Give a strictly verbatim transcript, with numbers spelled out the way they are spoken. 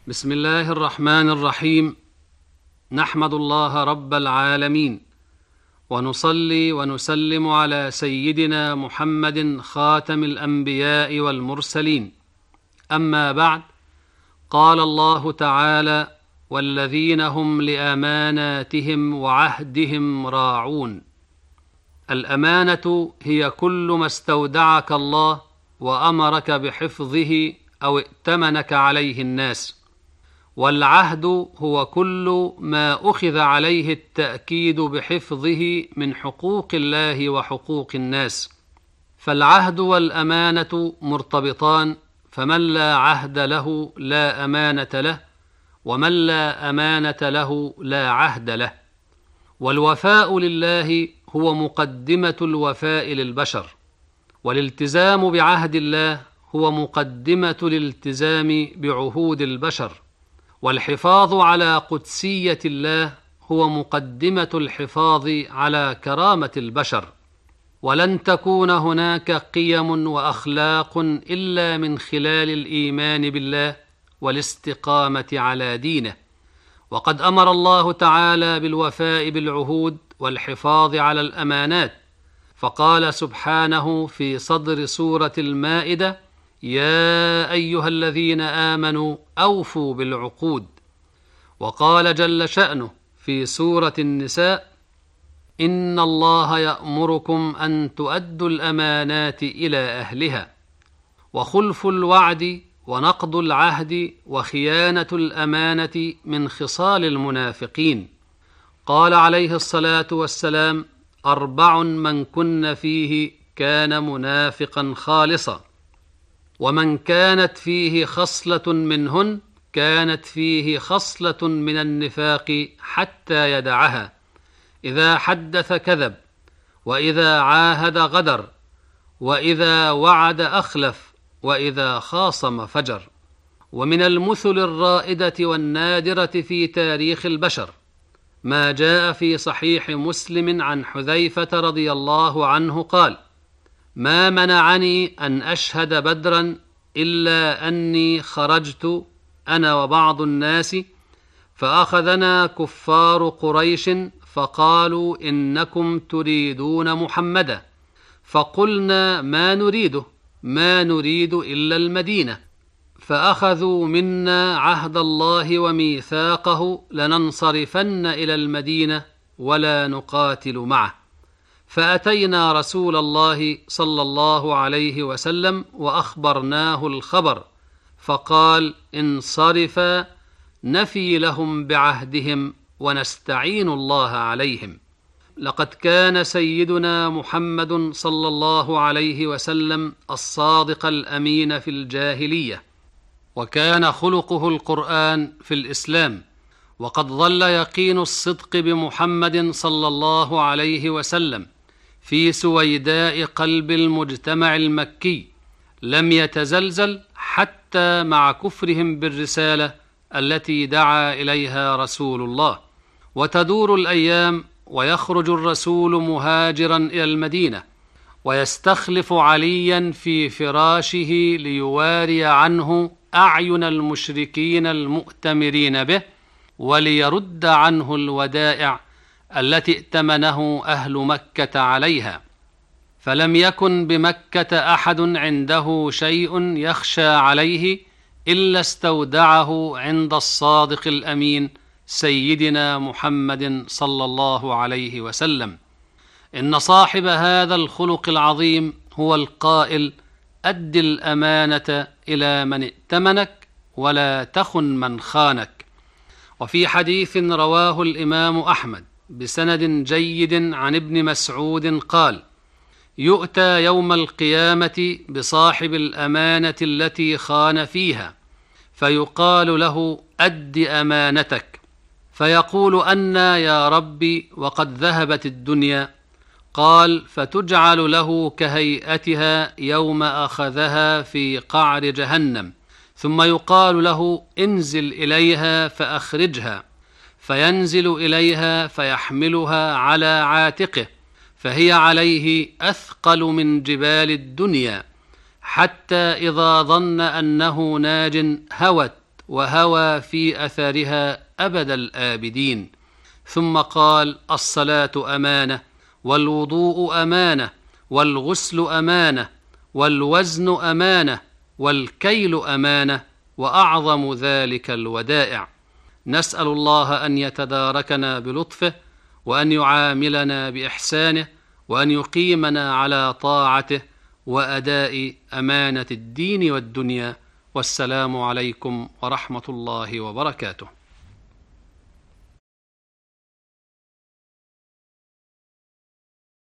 بسم الله الرحمن الرحيم. نحمد الله رب العالمين، ونصلي ونسلم على سيدنا محمد خاتم الأنبياء والمرسلين. أما بعد، قال الله تعالى: والذين هم لأماناتهم وعهدهم راعون. الأمانة هي كل ما استودعك الله وأمرك بحفظه أو ائتمنك عليه الناس، والعهد هو كل ما أخذ عليه التأكيد بحفظه من حقوق الله وحقوق الناس. فالعهد والأمانة مرتبطان، فمن لا عهد له لا أمانة له، ومن لا أمانة له لا عهد له. والوفاء لله هو مقدمة الوفاء للبشر، والالتزام بعهد الله هو مقدمة الالتزام بعهود البشر، والحفاظ على قدسية الله هو مقدمة الحفاظ على كرامة البشر. ولن تكون هناك قيم وأخلاق إلا من خلال الإيمان بالله والاستقامة على دينه. وقد أمر الله تعالى بالوفاء بالعهود والحفاظ على الأمانات، فقال سبحانه في صدر سورة المائدة: يا أيها الذين آمنوا أوفوا بالعقود. وقال جل شأنه في سورة النساء: إن الله يأمركم أن تؤدوا الأمانات إلى أهلها. وخلف الوعد ونقض العهد وخيانة الأمانة من خصال المنافقين. قال عليه الصلاة والسلام: أربع من كن فيه كان منافقا خالصا، ومن كانت فيه خصلة منهن كانت فيه خصلة من النفاق حتى يدعها: إذا حدث كذب، وإذا عاهد غدر، وإذا وعد أخلف، وإذا خاصم فجر. ومن المثل الرائدة والنادرة في تاريخ البشر ما جاء في صحيح مسلم عن حذيفة رضي الله عنه قال: ما منعني أن أشهد بدرا إلا أني خرجت أنا وبعض الناس، فأخذنا كفار قريش فقالوا: إنكم تريدون محمدا. فقلنا: ما نريده، ما نريد إلا المدينة. فأخذوا منا عهد الله وميثاقه لننصرفن إلى المدينة ولا نقاتل معه. فأتينا رسول الله صلى الله عليه وسلم وأخبرناه الخبر، فقال: انصرفا نفي لهم بعهدهم ونستعين الله عليهم. لقد كان سيدنا محمد صلى الله عليه وسلم الصادق الأمين في الجاهلية، وكان خلقه القرآن في الإسلام. وقد ظل يقين الصدق بمحمد صلى الله عليه وسلم في سويداء قلب المجتمع المكي، لم يتزلزل حتى مع كفرهم بالرسالة التي دعا إليها رسول الله. وتدور الأيام ويخرج الرسول مهاجرا إلى المدينة، ويستخلف عليا في فراشه ليواري عنه أعين المشركين المؤتمرين به، وليرد عنه الودائع التي ائتمنه أهل مكة عليها. فلم يكن بمكة أحد عنده شيء يخشى عليه إلا استودعه عند الصادق الأمين سيدنا محمد صلى الله عليه وسلم. إن صاحب هذا الخلق العظيم هو القائل: أد الأمانة إلى من ائتمنك ولا تخن من خانك. وفي حديث رواه الإمام أحمد بسند جيد عن ابن مسعود قال: يؤتى يوم القيامة بصاحب الأمانة التي خان فيها، فيقال له: أد أمانتك. فيقول: أنى يا ربي وقد ذهبت الدنيا؟ قال: فتجعل له كهيئتها يوم أخذها في قعر جهنم، ثم يقال له: انزل إليها فأخرجها. فينزل إليها فيحملها على عاتقه، فهي عليه أثقل من جبال الدنيا، حتى إذا ظن أنه ناج هوت وهوى في أثرها أبد الآبدين. ثم قال: الصلاة أمانة، والوضوء أمانة، والغسل أمانة، والوزن أمانة، والكيل أمانة، وأعظم ذلك الودائع. نسأل الله أن يتداركنا بلطفه، وأن يعاملنا بإحسانه، وأن يقيمنا على طاعته وأداء أمانة الدين والدنيا. والسلام عليكم ورحمة الله وبركاته.